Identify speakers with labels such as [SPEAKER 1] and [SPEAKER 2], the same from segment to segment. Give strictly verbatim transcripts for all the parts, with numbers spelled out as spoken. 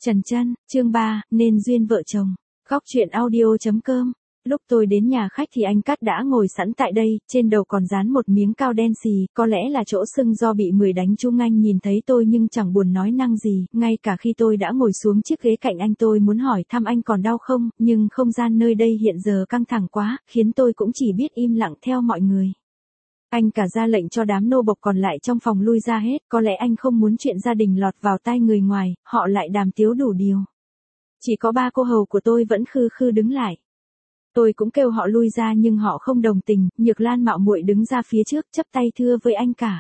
[SPEAKER 1] Trần Chân, chương ba, nên duyên vợ chồng. Góc truyện audio.com. Lúc tôi đến nhà khách thì anh Cát đã ngồi sẵn tại đây, trên đầu còn dán một miếng cao đen xì, có lẽ là chỗ sưng do bị mười đánh trúng. Anh nhìn thấy tôi nhưng chẳng buồn nói năng gì, ngay cả khi tôi đã ngồi xuống chiếc ghế cạnh anh tôi muốn hỏi thăm anh còn đau không, nhưng không gian nơi đây hiện giờ căng thẳng quá, khiến tôi cũng chỉ biết im lặng theo mọi người. Anh cả ra lệnh cho đám nô bộc còn lại trong phòng lui ra hết, có lẽ anh không muốn chuyện gia đình lọt vào tai người ngoài, họ lại đàm tiếu đủ điều. Chỉ có ba cô hầu của tôi vẫn khư khư đứng lại. Tôi cũng kêu họ lui ra nhưng họ không đồng tình, Nhược Lan mạo muội đứng ra phía trước chắp tay thưa với anh cả.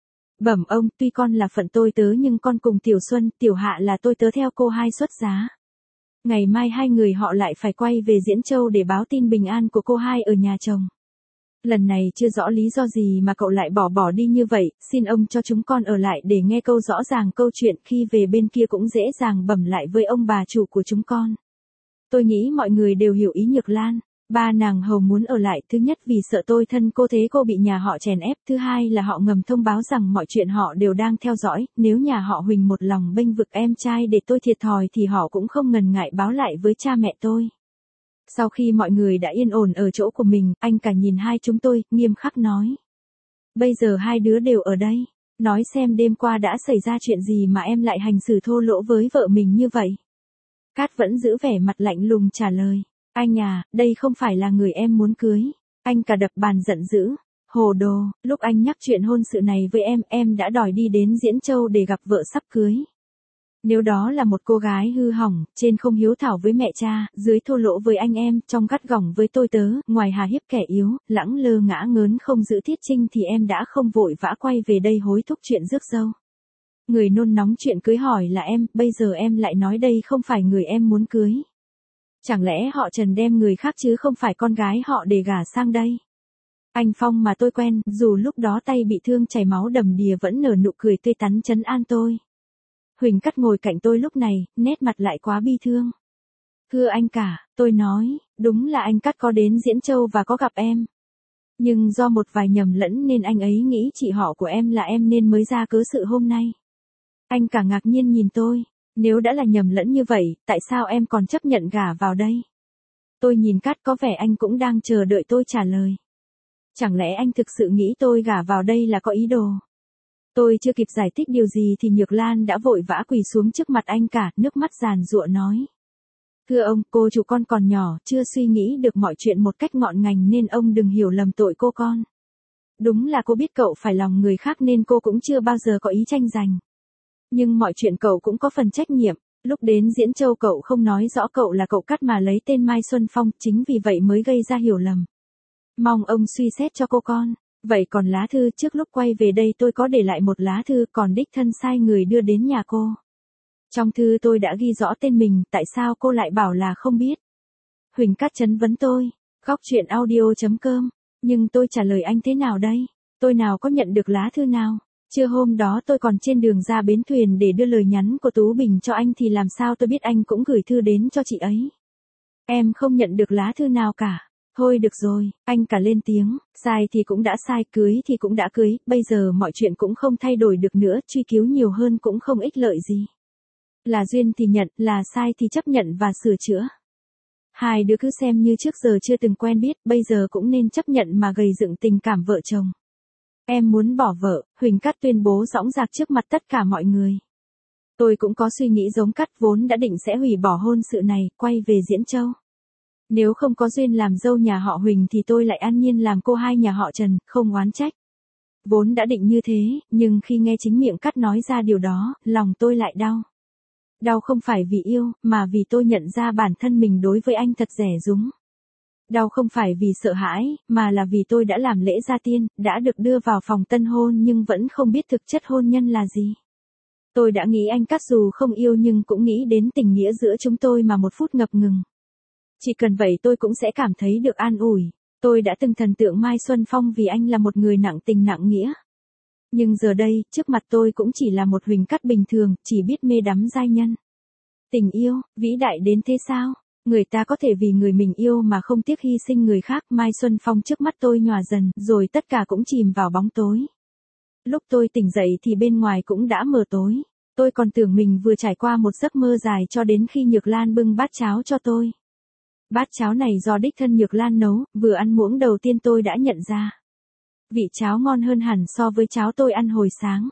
[SPEAKER 1] Bẩm ông, tuy con là phận tôi tớ nhưng con cùng Tiểu Xuân, Tiểu Hạ là tôi tớ theo cô hai xuất giá. Ngày mai hai người họ lại phải quay về Diễn Châu để báo tin bình an của cô hai ở nhà chồng. Lần này chưa rõ lý do gì mà cậu lại bỏ bỏ đi như vậy, xin ông cho chúng con ở lại để nghe câu rõ ràng câu chuyện, khi về bên kia cũng dễ dàng bẩm lại với ông bà chủ của chúng con. Tôi nghĩ mọi người đều hiểu ý Nhược Lan. Ba nàng hầu muốn ở lại, thứ nhất vì sợ tôi thân cô thế cô bị nhà họ chèn ép, thứ hai là họ ngầm thông báo rằng mọi chuyện họ đều đang theo dõi, nếu nhà họ Huỳnh một lòng bênh vực em trai để tôi thiệt thòi thì họ cũng không ngần ngại báo lại với cha mẹ tôi. Sau khi mọi người đã yên ổn ở chỗ của mình, anh cả nhìn hai chúng tôi, nghiêm khắc nói. Bây giờ hai đứa đều ở đây, nói xem đêm qua đã xảy ra chuyện gì mà em lại hành xử thô lỗ với vợ mình như vậy. Cát vẫn giữ vẻ mặt lạnh lùng trả lời. Anh à, đây không phải là người em muốn cưới. Anh cả đập bàn giận dữ. Hồ đồ, lúc anh nhắc chuyện hôn sự này với em, em đã đòi đi đến Diễn Châu để gặp vợ sắp cưới. Nếu đó là một cô gái hư hỏng, trên không hiếu thảo với mẹ cha, dưới thô lỗ với anh em, trong gắt gỏng với tôi tớ, ngoài hà hiếp kẻ yếu, lẳng lơ ngã ngớn không giữ thiết trinh thì em đã không vội vã quay về đây hối thúc chuyện rước dâu. Người nôn nóng chuyện cưới hỏi là em, bây giờ em lại nói đây không phải người em muốn cưới. Chẳng lẽ họ Trần đem người khác chứ không phải con gái họ để gả sang đây? Anh Phong mà tôi quen, dù lúc đó tay bị thương chảy máu đầm đìa vẫn nở nụ cười tươi tắn trấn an tôi. Huỳnh Cát ngồi cạnh tôi lúc này, nét mặt lại quá bi thương. Thưa anh cả, tôi nói, đúng là anh Cát có đến Diễn Châu và có gặp em. Nhưng do một vài nhầm lẫn nên anh ấy nghĩ chị họ của em là em nên mới ra cớ sự hôm nay. Anh cả ngạc nhiên nhìn tôi, nếu đã là nhầm lẫn như vậy, tại sao em còn chấp nhận gả vào đây? Tôi nhìn Cát có vẻ anh cũng đang chờ đợi tôi trả lời. Chẳng lẽ anh thực sự nghĩ tôi gả vào đây là có ý đồ? Tôi chưa kịp giải thích điều gì thì Nhược Lan đã vội vã quỳ xuống trước mặt anh cả, nước mắt giàn giụa nói. Thưa ông, cô chủ con còn nhỏ, chưa suy nghĩ được mọi chuyện một cách ngọn ngành nên ông đừng hiểu lầm tội cô con. Đúng là cô biết cậu phải lòng người khác nên cô cũng chưa bao giờ có ý tranh giành. Nhưng mọi chuyện cậu cũng có phần trách nhiệm, lúc đến Diễn Châu cậu không nói rõ cậu là cậu Cát mà lấy tên Mai Xuân Phong, chính vì vậy mới gây ra hiểu lầm. Mong ông suy xét cho cô con. Vậy còn lá thư, trước lúc quay về đây tôi có để lại một lá thư còn đích thân sai người đưa đến nhà cô. Trong thư tôi đã ghi rõ tên mình, tại sao cô lại bảo là không biết? Huỳnh Cát trấn vấn tôi. Góc truyện audio.com. Nhưng tôi trả lời anh thế nào đây? Tôi nào có nhận được lá thư nào? Trưa hôm đó tôi còn trên đường ra bến thuyền để đưa lời nhắn của Tú Bình cho anh thì làm sao tôi biết anh cũng gửi thư đến cho chị ấy? Em không nhận được lá thư nào cả. Thôi được rồi, anh cả lên tiếng, sai thì cũng đã sai, cưới thì cũng đã cưới, bây giờ mọi chuyện cũng không thay đổi được nữa, truy cứu nhiều hơn cũng không ích lợi gì. Là duyên thì nhận, là sai thì chấp nhận và sửa chữa. Hai đứa cứ xem như trước giờ chưa từng quen biết, bây giờ cũng nên chấp nhận mà gầy dựng tình cảm vợ chồng. Em muốn bỏ vợ, Huỳnh Cát tuyên bố dõng dạc trước mặt tất cả mọi người. Tôi cũng có suy nghĩ giống Cát, vốn đã định sẽ hủy bỏ hôn sự này, quay về Diễn Châu. Nếu không có duyên làm dâu nhà họ Huỳnh thì tôi lại an nhiên làm cô hai nhà họ Trần, không oán trách. Vốn đã định như thế, nhưng khi nghe chính miệng Cát nói ra điều đó, lòng tôi lại đau. Đau không phải vì yêu, mà vì tôi nhận ra bản thân mình đối với anh thật rẻ rúng. Đau không phải vì sợ hãi, mà là vì tôi đã làm lễ gia tiên, đã được đưa vào phòng tân hôn nhưng vẫn không biết thực chất hôn nhân là gì. Tôi đã nghĩ anh Cát dù không yêu nhưng cũng nghĩ đến tình nghĩa giữa chúng tôi mà một phút ngập ngừng. Chỉ cần vậy tôi cũng sẽ cảm thấy được an ủi. Tôi đã từng thần tượng Mai Xuân Phong vì anh là một người nặng tình nặng nghĩa. Nhưng giờ đây, trước mặt tôi cũng chỉ là một Huỳnh Cát bình thường, chỉ biết mê đắm giai nhân. Tình yêu, vĩ đại đến thế sao? Người ta có thể vì người mình yêu mà không tiếc hy sinh người khác. Mai Xuân Phong trước mắt tôi nhòa dần, rồi tất cả cũng chìm vào bóng tối. Lúc tôi tỉnh dậy thì bên ngoài cũng đã mờ tối. Tôi còn tưởng mình vừa trải qua một giấc mơ dài cho đến khi Nhược Lan bưng bát cháo cho tôi. Bát cháo này do đích thân Nhược Lan nấu, vừa ăn muỗng đầu tiên tôi đã nhận ra. Vị cháo ngon hơn hẳn so với cháo tôi ăn hồi sáng.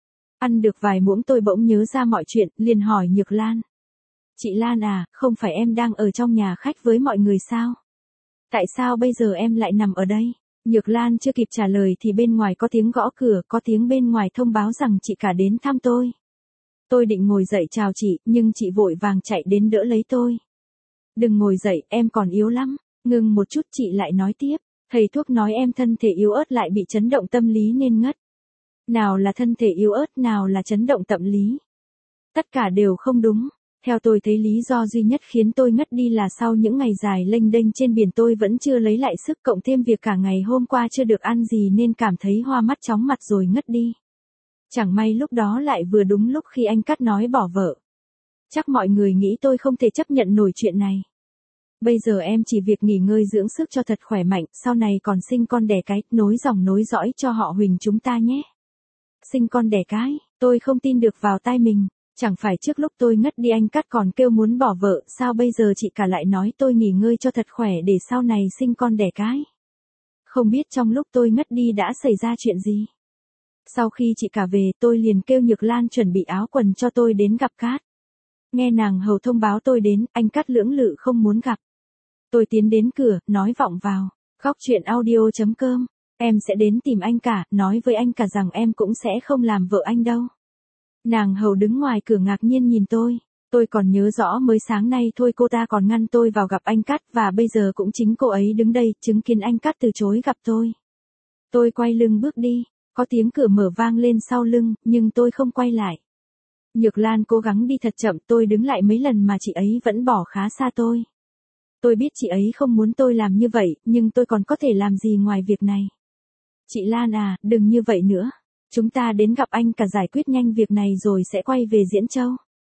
[SPEAKER 1] Ăn được vài muỗng tôi bỗng nhớ ra mọi chuyện, liền hỏi Nhược Lan. Chị Lan à, không phải em đang ở trong nhà khách với mọi người sao? Tại sao bây giờ em lại nằm ở đây? Nhược Lan chưa kịp trả lời thì bên ngoài có tiếng gõ cửa, có tiếng bên ngoài thông báo rằng chị cả đến thăm tôi. Tôi định ngồi dậy chào chị, nhưng chị vội vàng chạy đến đỡ lấy tôi. Đừng ngồi dậy, em còn yếu lắm. Ngừng một chút chị lại nói tiếp. Thầy thuốc nói em thân thể yếu ớt lại bị chấn động tâm lý nên ngất. Nào là thân thể yếu ớt, nào là chấn động tâm lý. Tất cả đều không đúng. Theo tôi thấy lý do duy nhất khiến tôi ngất đi là sau những ngày dài lênh đênh trên biển tôi vẫn chưa lấy lại sức, cộng thêm việc cả ngày hôm qua chưa được ăn gì nên cảm thấy hoa mắt chóng mặt rồi ngất đi. Chẳng may lúc đó lại vừa đúng lúc khi anh Cát nói bỏ vợ. Chắc mọi người nghĩ tôi không thể chấp nhận nổi chuyện này. Bây giờ em chỉ việc nghỉ ngơi dưỡng sức cho thật khỏe mạnh, sau này còn sinh con đẻ cái, nối dòng nối dõi cho họ Huỳnh chúng ta nhé. Sinh con đẻ cái, tôi không tin được vào tai mình. Chẳng phải trước lúc tôi ngất đi anh Cát còn kêu muốn bỏ vợ, sao bây giờ chị cả lại nói tôi nghỉ ngơi cho thật khỏe để sau này sinh con đẻ cái. Không biết trong lúc tôi ngất đi đã xảy ra chuyện gì. Sau khi chị cả về tôi liền kêu Nhược Lan chuẩn bị áo quần cho tôi đến gặp Cát. Nghe nàng hầu thông báo tôi đến, anh Cát lưỡng lự không muốn gặp. Tôi tiến đến cửa, nói vọng vào. Góc truyện audio chấm com. Em sẽ đến tìm anh cả, nói với anh cả rằng em cũng sẽ không làm vợ anh đâu. Nàng hầu đứng ngoài cửa ngạc nhiên nhìn tôi. Tôi còn nhớ rõ mới sáng nay thôi cô ta còn ngăn tôi vào gặp anh Cát và bây giờ cũng chính cô ấy đứng đây chứng kiến anh Cát từ chối gặp tôi. Tôi quay lưng bước đi, có tiếng cửa mở vang lên sau lưng, nhưng tôi không quay lại. Nhược Lan cố gắng đi thật chậm, tôi đứng lại mấy lần mà chị ấy vẫn bỏ khá xa tôi. Tôi biết chị ấy không muốn tôi làm như vậy, nhưng tôi còn có thể làm gì ngoài việc này. Chị Lan à, đừng như vậy nữa. Chúng ta đến gặp anh cả giải quyết nhanh việc này rồi sẽ quay về Diễn Châu.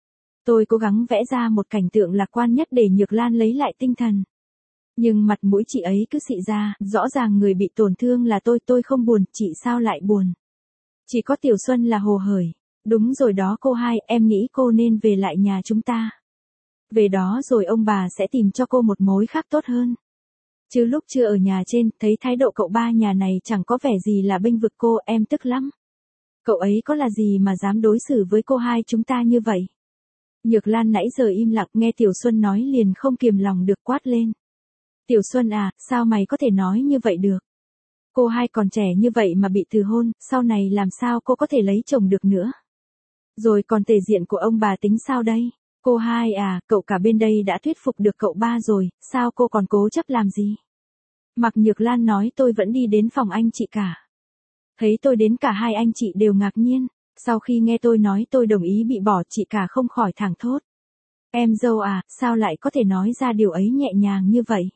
[SPEAKER 1] Tôi cố gắng vẽ ra một cảnh tượng lạc quan nhất để Nhược Lan lấy lại tinh thần. Nhưng mặt mũi chị ấy cứ xị ra, rõ ràng người bị tổn thương là tôi, tôi không buồn, chị sao lại buồn. Chỉ có Tiểu Xuân là hồ hởi. Đúng rồi đó cô hai, em nghĩ cô nên về lại nhà chúng ta. Về đó rồi ông bà sẽ tìm cho cô một mối khác tốt hơn. Chứ lúc chưa ở nhà trên, thấy thái độ cậu ba nhà này chẳng có vẻ gì là bênh vực cô, em tức lắm. Cậu ấy có là gì mà dám đối xử với cô hai chúng ta như vậy? Nhược Lan nãy giờ im lặng, nghe Tiểu Xuân nói liền không kiềm lòng được quát lên. Tiểu Xuân à, sao mày có thể nói như vậy được? Cô hai còn trẻ như vậy mà bị từ hôn, sau này làm sao cô có thể lấy chồng được nữa? Rồi còn tề diện của ông bà tính sao đây? Cô hai à, cậu cả bên đây đã thuyết phục được cậu ba rồi, sao cô còn cố chấp làm gì? Mặc Nhược Lan nói tôi vẫn đi đến phòng anh chị cả. Thấy tôi đến cả hai anh chị đều ngạc nhiên. Sau khi nghe tôi nói tôi đồng ý bị bỏ, chị cả không khỏi thẳng thốt. Em dâu à, sao lại có thể nói ra điều ấy nhẹ nhàng như vậy?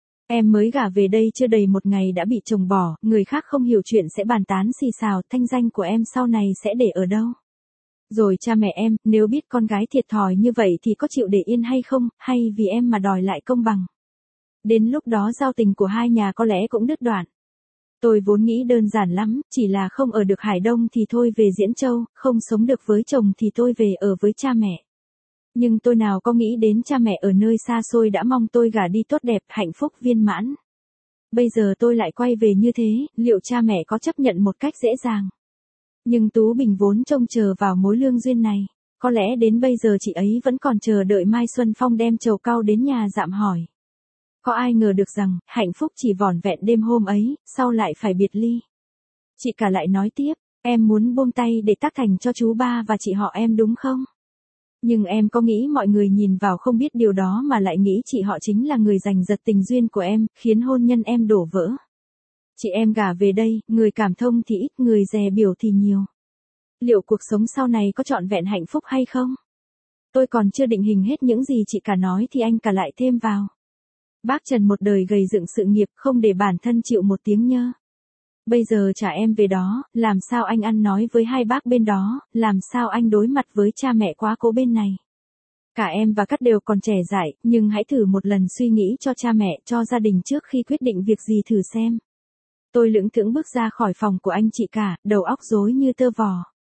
[SPEAKER 1] Em mới gả về đây chưa đầy một ngày đã bị chồng bỏ, người khác không hiểu chuyện sẽ bàn tán xì xào, thanh danh của em sau này sẽ để ở đâu? Rồi cha mẹ em, nếu biết con gái thiệt thòi như vậy thì có chịu để yên hay không, hay vì em mà đòi lại công bằng? Đến lúc đó giao tình của hai nhà có lẽ cũng đứt đoạn. Tôi vốn nghĩ đơn giản lắm, chỉ là không ở được Hải Đông thì thôi về Diễn Châu, không sống được với chồng thì tôi về ở với cha mẹ. Nhưng tôi nào có nghĩ đến cha mẹ ở nơi xa xôi đã mong tôi gả đi tốt đẹp, hạnh phúc viên mãn. Bây giờ tôi lại quay về như thế, liệu cha mẹ có chấp nhận một cách dễ dàng? Nhưng Tú Bình vốn trông chờ vào mối lương duyên này, có lẽ đến bây giờ chị ấy vẫn còn chờ đợi Mai Xuân Phong đem trầu cau đến nhà dạm hỏi. Có ai ngờ được rằng, hạnh phúc chỉ vỏn vẹn đêm hôm ấy, sau lại phải biệt ly. Chị cả lại nói tiếp, em muốn buông tay để tác thành cho chú ba và chị họ em đúng không? Nhưng em có nghĩ mọi người nhìn vào không biết điều đó mà lại nghĩ chị họ chính là người giành giật tình duyên của em, khiến hôn nhân em đổ vỡ. Chị em gả về đây, người cảm thông thì ít, người dè biểu thì nhiều. Liệu cuộc sống sau này có trọn vẹn hạnh phúc hay không? Tôi còn chưa định hình hết những gì chị cả nói thì anh cả lại thêm vào. Bác Trần một đời gầy dựng sự nghiệp không để bản thân chịu một tiếng nhơ. Bây giờ trả em về đó, làm sao anh ăn nói với hai bác bên đó, làm sao anh đối mặt với cha mẹ quá cố bên này. Cả em và Cát đều còn trẻ dại, nhưng hãy thử một lần suy nghĩ cho cha mẹ, cho gia đình trước khi quyết định việc gì thử xem. Tôi lững thững bước ra khỏi phòng của anh chị cả, đầu óc rối như tơ vò.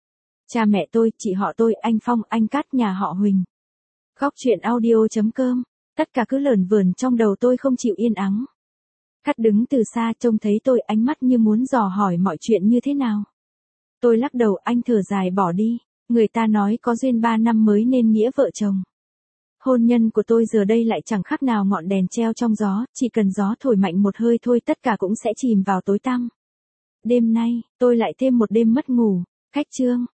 [SPEAKER 1] Cha mẹ tôi, chị họ tôi, anh Phong, anh Cát, nhà họ Huỳnh. Góc chuyện audio.com. Tất cả cứ lởn vởn trong đầu tôi không chịu yên ắng. Cát đứng từ xa trông thấy tôi, ánh mắt như muốn dò hỏi mọi chuyện như thế nào. Tôi lắc đầu, anh thở dài bỏ đi. Người ta nói có duyên ba năm mới nên nghĩa vợ chồng. Hôn nhân của tôi giờ đây lại chẳng khác nào ngọn đèn treo trong gió, chỉ cần gió thổi mạnh một hơi thôi tất cả cũng sẽ chìm vào tối tăm. Đêm nay, tôi lại thêm một đêm mất ngủ. Khách chương.